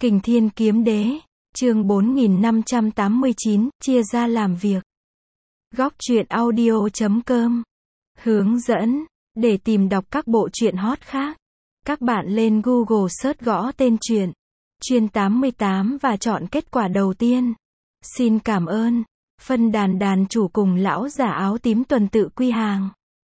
Kình Thiên Kiếm Đế, chương 4589, chia ra làm việc. Góc truyện audio.com. Hướng dẫn, để tìm đọc các bộ truyện hot khác. Các bạn lên Google search gõ tên truyện, Truyện 88 và chọn kết quả đầu tiên. Xin cảm ơn. Phân đàn đàn chủ cùng lão giả áo tím tuần tự quy hàng.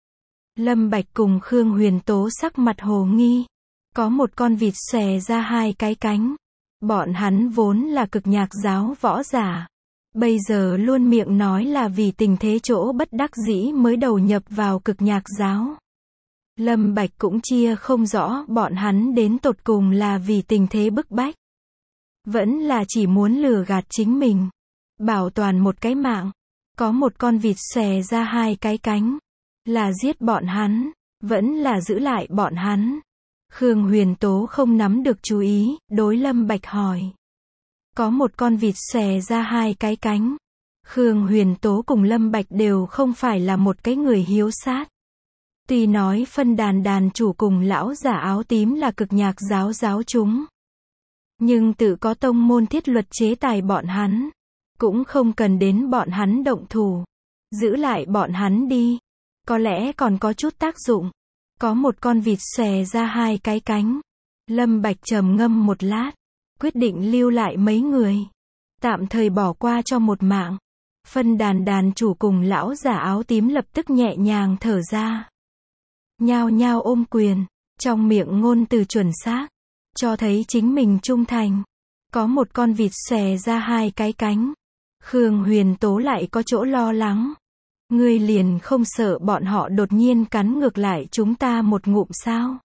Lâm Bạch cùng Khương Huyền Tố sắc mặt hồ nghi. Có một con vịt xòe ra hai cái cánh. Bọn hắn vốn là cực nhạc giáo võ giả. Bây giờ luôn miệng nói là vì tình thế chỗ bất đắc dĩ mới đầu nhập vào cực nhạc giáo. Lâm Bạch cũng chia không rõ bọn hắn đến tột cùng là vì tình thế bức bách. Vẫn là chỉ muốn lừa gạt chính mình. Bảo toàn một cái mạng. Có một con vịt xòe ra hai cái cánh. Là giết bọn hắn. Vẫn là giữ lại bọn hắn. Khương Huyền Tố không nắm được chú ý, đối Lâm Bạch hỏi. Có một con vịt xòe ra hai cái cánh. Khương Huyền Tố cùng Lâm Bạch đều không phải là một cái người hiếu sát. Tuy nói phân đàn đàn chủ cùng lão giả áo tím là cực nhạc giáo giáo chúng. Nhưng tự có tông môn thiết luật chế tài bọn hắn. Cũng không cần đến bọn hắn động thủ. Giữ lại bọn hắn đi. Có lẽ còn có chút tác dụng. Có một con vịt xòe ra hai cái cánh. Lâm Bạch trầm ngâm một lát. Quyết định lưu lại mấy người. Tạm thời bỏ qua cho một mạng. Phân đàn đàn chủ cùng lão giả áo tím lập tức nhẹ nhàng thở ra. Nhao nhao ôm quyền. Trong miệng ngôn từ chuẩn xác. Cho thấy chính mình trung thành. Có một con vịt xòe ra hai cái cánh. Khương Huyền Tố lại có chỗ lo lắng. Ngươi liền không sợ bọn họ đột nhiên cắn ngược lại chúng ta một ngụm sao?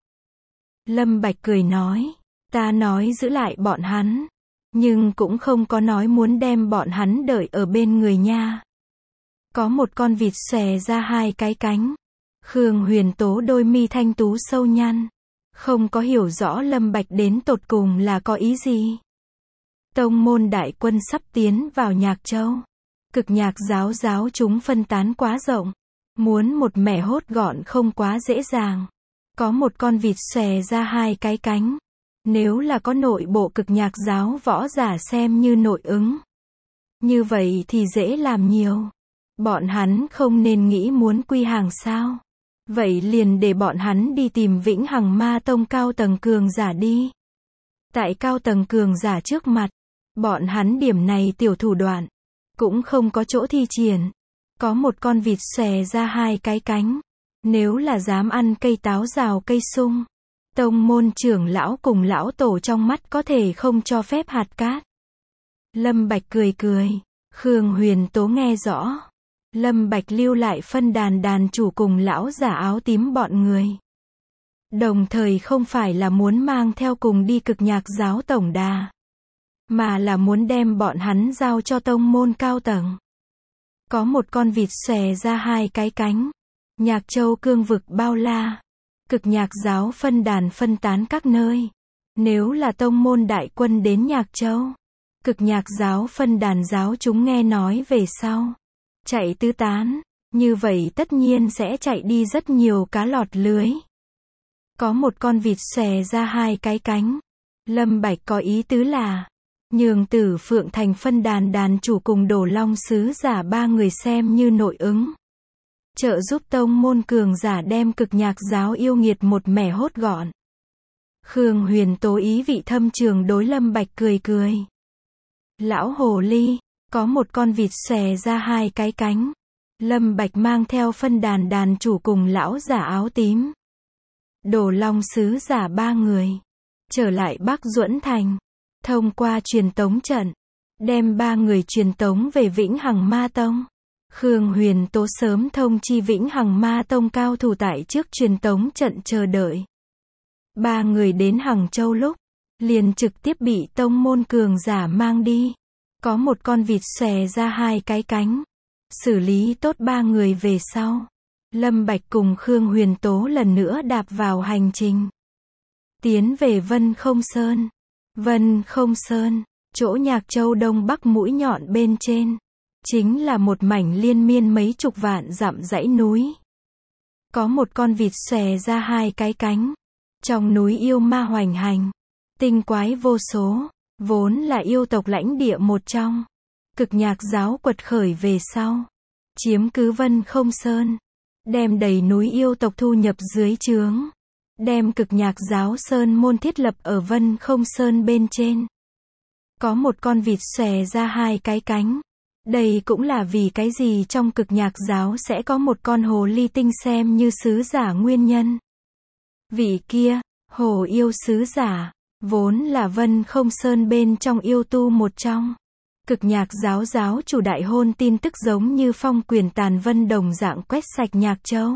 Lâm Bạch cười nói. Ta nói giữ lại bọn hắn. Nhưng cũng không có nói muốn đem bọn hắn đợi ở bên người nha. Có một con vịt xòe ra hai cái cánh. Khương Huyền Tố đôi mi thanh tú sâu nhăn. Không có hiểu rõ Lâm Bạch đến tột cùng là có ý gì. Tông môn đại quân sắp tiến vào Nhạc Châu. Cực nhạc giáo chúng phân tán quá rộng. Muốn một mẻ hốt gọn không quá dễ dàng. Có một con vịt xòe ra hai cái cánh. Nếu là có nội bộ cực nhạc giáo võ giả xem như nội ứng. Như vậy thì dễ làm nhiều. Bọn hắn không nên nghĩ muốn quy hàng sao. Vậy liền để bọn hắn đi tìm Vĩnh Hằng Ma Tông cao tầng cường giả đi. Tại cao tầng cường giả trước mặt. Bọn hắn điểm này tiểu thủ đoạn. Cũng không có chỗ thi triển. Có một con vịt xòe ra hai cái cánh. Nếu là dám ăn cây táo rào cây sung. Tông môn trưởng lão cùng lão tổ trong mắt có thể không cho phép hạt cát. Lâm Bạch cười cười. Khương Huyền Tố nghe rõ. Lâm Bạch lưu lại phân đàn đàn chủ cùng lão giả áo tím bọn người. Đồng thời không phải là muốn mang theo cùng đi cực nhạc giáo tổng đà. Mà là muốn đem bọn hắn giao cho tông môn cao tầng. Có một con vịt xòe ra hai cái cánh. Nhạc Châu cương vực bao la. Cực nhạc giáo phân đàn phân tán các nơi. Nếu là tông môn đại quân đến Nhạc Châu. Cực nhạc giáo phân đàn giáo chúng nghe nói về sau. Chạy tứ tán. Như vậy tất nhiên sẽ chạy đi rất nhiều cá lọt lưới. Có một con vịt xòe ra hai cái cánh. Lâm Bạch có ý tứ là. Nhường Tử Phượng Thành phân đàn đàn chủ cùng Đồ Long sứ giả ba người xem như nội ứng. Trợ giúp tông môn cường giả đem cực nhạc giáo yêu nghiệt một mẻ hốt gọn. Khương Huyền Tố ý vị thâm trường đối Lâm Bạch cười cười. Lão hồ ly, có một con vịt xòe ra hai cái cánh. Lâm Bạch mang theo phân đàn đàn chủ cùng lão giả áo tím. Đồ Long sứ giả ba người. Trở lại Bắc Duẫn Thành. Thông qua truyền tống trận. Đem ba người truyền tống về Vĩnh Hằng Ma Tông. Khương Huyền Tố sớm thông chi Vĩnh Hằng Ma Tông cao thủ tại trước truyền tống trận chờ đợi. Ba người đến Hằng Châu lúc. Liền trực tiếp bị tông môn cường giả mang đi. Có một con vịt xòe ra hai cái cánh. Xử lý tốt ba người về sau. Lâm Bạch cùng Khương Huyền Tố lần nữa đạp vào hành trình. Tiến về Vân Không Sơn. Vân Không Sơn, chỗ Nhạc Châu đông bắc mũi nhọn bên trên. Chính là một mảnh liên miên mấy chục vạn dặm dãy núi. Có một con vịt xòe ra hai cái cánh. Trong núi yêu ma hoành hành. Tinh quái vô số. vốn là yêu tộc lãnh địa một trong. Cực Nhạc giáo quật khởi về sau, chiếm cứ Vân Không Sơn, đem đầy núi yêu tộc thu nhập dưới trướng, đem Cực Nhạc giáo sơn môn thiết lập ở Vân Không Sơn bên trên. Có một con vịt xòe ra hai cái cánh. Đây cũng là vì cái gì trong Cực Nhạc giáo sẽ có một con hồ ly tinh xem như sứ giả nguyên nhân. Vị kia, hồ yêu sứ giả, vốn là Vân Không Sơn bên trong yêu tu một trong. Cực Nhạc giáo giáo chủ đại hôn tin tức giống như phong quyền tàn vân đồng dạng quét sạch Nhạc Châu.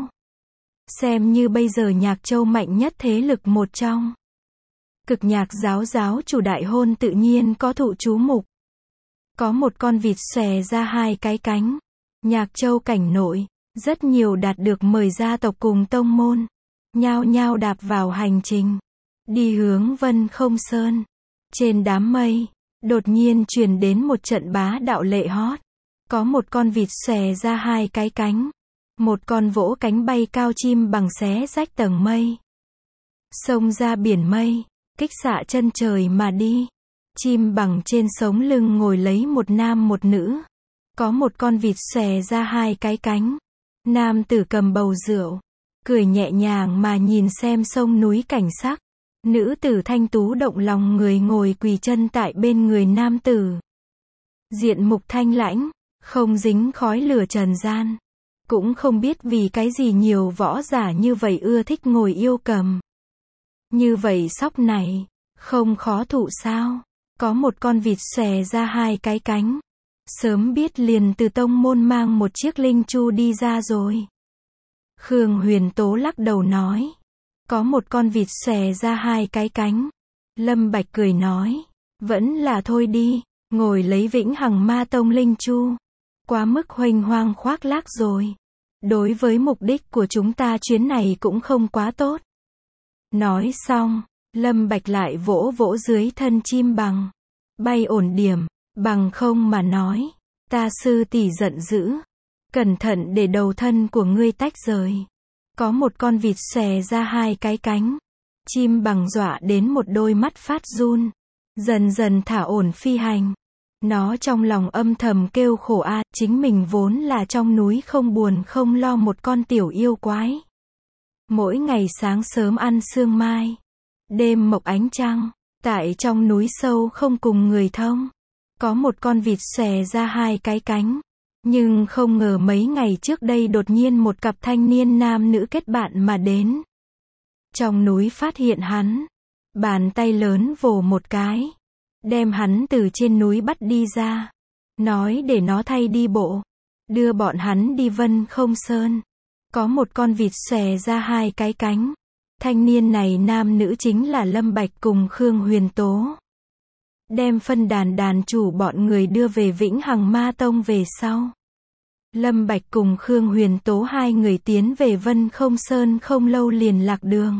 Xem như bây giờ Nhạc Châu mạnh nhất thế lực một trong. Cực Nhạc giáo giáo chủ đại hôn tự nhiên có thụ chú mục. Có một con vịt xòe ra hai cái cánh. Nhạc Châu cảnh nội, rất nhiều đạt được mời gia tộc cùng tông môn, nhao nhao đạp vào hành trình, đi hướng Vân Không Sơn. Trên đám mây, đột nhiên truyền đến một trận bá đạo lệ hót. Có một con vịt xòe ra hai cái cánh. Một con vỗ cánh bay cao chim bằng xé rách tầng mây. Xông ra biển mây, kích xạ chân trời mà đi. Chim bằng trên sống lưng ngồi lấy một nam một nữ. Có một con vịt xòe ra hai cái cánh. Nam tử cầm bầu rượu, cười nhẹ nhàng mà nhìn xem sông núi cảnh sắc. Nữ tử thanh tú động lòng người ngồi quỳ chân tại bên người nam tử. Diện mục thanh lãnh, không dính khói lửa trần gian. Cũng không biết vì cái gì nhiều võ giả như vậy ưa thích ngồi yêu cầm. Như vậy sóc này, không khó thụ sao? Có một con vịt xòe ra hai cái cánh. Sớm biết liền từ tông môn mang một chiếc linh chu đi ra rồi. Khương Huyền Tố lắc đầu nói. Có một con vịt xòe ra hai cái cánh. Lâm Bạch cười nói. Vẫn là thôi đi, ngồi lấy Vĩnh Hằng Ma Tông linh chu. Quá mức huênh hoang khoác lác rồi. Đối với mục đích của chúng ta chuyến này cũng không quá tốt. Nói xong, Lâm Bạch lại vỗ vỗ dưới thân chim bằng. Bay ổn điểm, bằng không mà nói. Ta sư tỷ giận dữ. Cẩn thận để đầu thân của ngươi tách rời. Có một con vịt xòe ra hai cái cánh. Chim bằng dọa đến một đôi mắt phát run. Dần dần thả ổn phi hành. Nó trong lòng âm thầm kêu khổ a, chính mình vốn là trong núi không buồn không lo một con tiểu yêu quái. Mỗi ngày sáng sớm ăn sương mai, đêm mộc ánh trăng, tại trong núi sâu không cùng người thông. Có một con vịt xòe ra hai cái cánh. Nhưng không ngờ mấy ngày trước đây đột nhiên một cặp thanh niên nam nữ kết bạn mà đến. Trong núi phát hiện hắn, bàn tay lớn vồ một cái, đem hắn từ trên núi bắt đi ra, nói để nó thay đi bộ, đưa bọn hắn đi Vân Không Sơn. Có một con vịt xòe ra hai cái cánh. Thanh niên này nam nữ chính là Lâm Bạch cùng Khương Huyền Tố. Đem phân đàn chủ bọn người đưa về Vĩnh Hằng Ma Tông về sau. Lâm Bạch cùng Khương Huyền Tố hai người tiến về Vân Không Sơn không lâu liền lạc đường.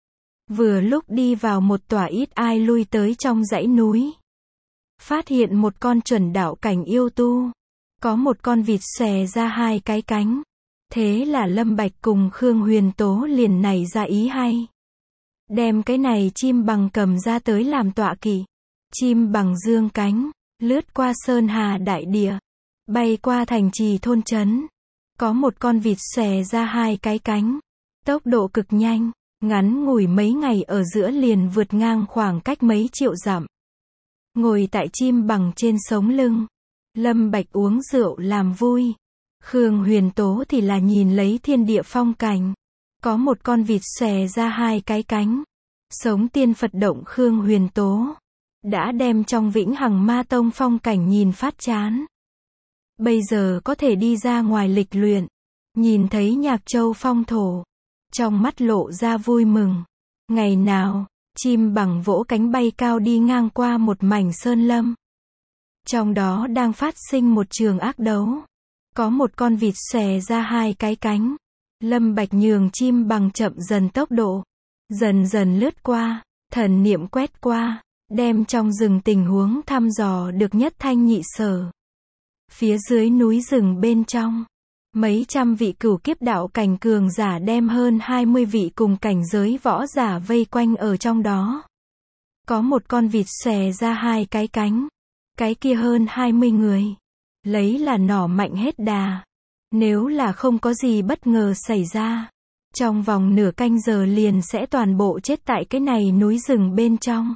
Vừa lúc đi vào một tòa ít ai lui tới trong dãy núi. Phát hiện một con chuẩn đạo cảnh yêu tu. Có một con vịt xòe ra hai cái cánh. Thế là Lâm Bạch cùng Khương Huyền Tố liền nảy ra ý hay. Đem cái này chim bằng cầm ra tới làm tọa kỵ. Chim bằng dương cánh, lướt qua sơn hà đại địa, bay qua thành trì thôn trấn. Có một con vịt xòe ra hai cái cánh. Tốc độ cực nhanh, ngắn ngủi mấy ngày ở giữa liền vượt ngang khoảng cách mấy triệu dặm. Ngồi tại chim bằng trên sống lưng, Lâm Bạch uống rượu làm vui. Khương Huyền Tố thì là nhìn lấy thiên địa phong cảnh. Có một con vịt xòe ra hai cái cánh. Sống tiên Phật động Khương Huyền Tố đã đem trong Vĩnh Hằng Ma Tông phong cảnh nhìn phát chán. Bây giờ có thể đi ra ngoài lịch luyện, nhìn thấy Nhạc Châu phong thổ, trong mắt lộ ra vui mừng. Ngày nào, chim bằng vỗ cánh bay cao đi ngang qua một mảnh sơn lâm. Trong đó đang phát sinh một trường ác đấu. Có một con vịt xòe ra hai cái cánh. Lâm Bạch nhường chim bằng chậm dần tốc độ, dần dần lướt qua, thần niệm quét qua, đem trong rừng tình huống thăm dò được nhất thanh nhị sở. Phía dưới núi rừng bên trong, mấy trăm vị cửu kiếp đạo cảnh cường giả đem hơn 20 vị cùng cảnh giới võ giả vây quanh ở trong đó. Có một con vịt xòe ra hai cái cánh. Cái kia hơn 20 người. Lấy là nỏ mạnh hết đà. Nếu là không có gì bất ngờ xảy ra, trong vòng nửa canh giờ liền sẽ toàn bộ chết tại cái này núi rừng bên trong.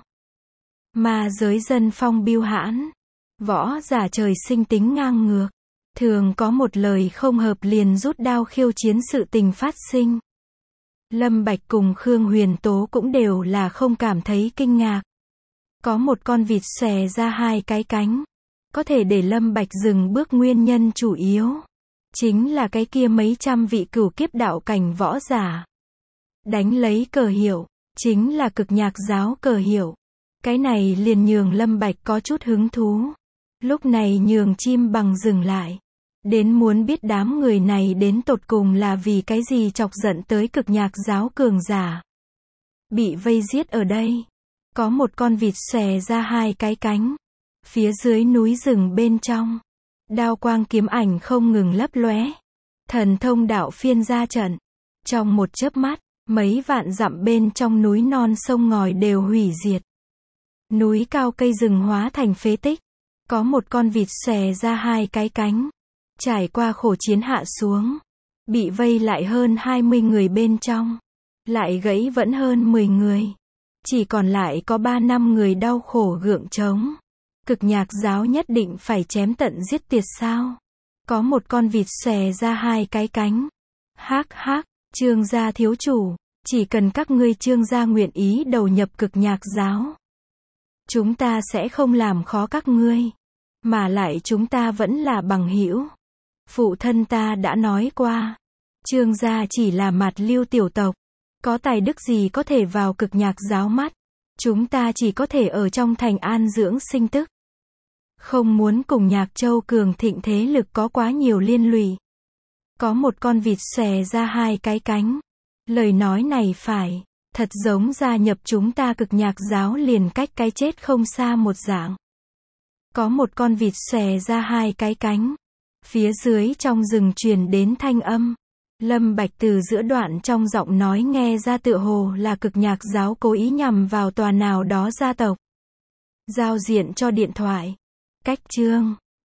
Ma giới dân phong biêu hãn. Võ giả trời sinh tính ngang ngược. Thường có một lời không hợp liền rút đao khiêu chiến sự tình phát sinh. Lâm Bạch cùng Khương Huyền Tố cũng đều là không cảm thấy kinh ngạc. Có một con vịt xòe ra hai cái cánh. Có thể để Lâm Bạch dừng bước nguyên nhân chủ yếu. Chính là cái kia mấy trăm vị cửu kiếp đạo cảnh võ giả. Đánh lấy cờ hiệu. Chính là cực nhạc giáo cờ hiệu. Cái này liền nhường Lâm Bạch có chút hứng thú. Lúc này nhường chim bằng dừng lại. Đến muốn biết đám người này đến tột cùng là vì cái gì chọc giận tới cực nhạc giáo cường giả. Bị vây giết ở đây. Có một con vịt xòe ra hai cái cánh. Phía dưới núi rừng bên trong. Đao quang kiếm ảnh không ngừng lấp lóe. Thần thông đạo phiên ra trận. Trong một chớp mắt, mấy vạn dặm bên trong núi non sông ngòi đều hủy diệt. Núi cao cây rừng hóa thành phế tích. Có một con vịt xòe ra hai cái cánh. Trải qua khổ chiến hạ xuống. Bị vây lại hơn 20 người bên trong. Lại gãy vẫn hơn 10 người. Chỉ còn lại có 3-5 người đau khổ gượng chống. Cực nhạc giáo nhất định phải chém tận giết tiệt sao? Có một con vịt xòe ra hai cái cánh. Hắc hắc, Trương gia thiếu chủ, chỉ cần các ngươi Trương gia nguyện ý đầu nhập cực nhạc giáo. Chúng ta sẽ không làm khó các ngươi. Mà lại chúng ta vẫn là bằng hữu. Phụ thân ta đã nói qua. Trương gia chỉ là mạt lưu tiểu tộc. Có tài đức gì có thể vào cực nhạc giáo mắt. Chúng ta chỉ có thể ở trong thành an dưỡng sinh tức. Không muốn cùng Nhạc Châu cường thịnh thế lực có quá nhiều liên lụy. Có một con vịt xòe ra hai cái cánh. Lời nói này phải, thật giống gia nhập chúng ta cực nhạc giáo liền cách cái chết không xa một dạng. Có một con vịt xòe ra hai cái cánh. Phía dưới trong rừng truyền đến thanh âm. Lâm Bạch từ giữa đoạn trong giọng nói nghe ra tựa hồ là cực nhạc giáo cố ý nhằm vào tòa nào đó gia tộc. Giao diện cho điện thoại. Cách chương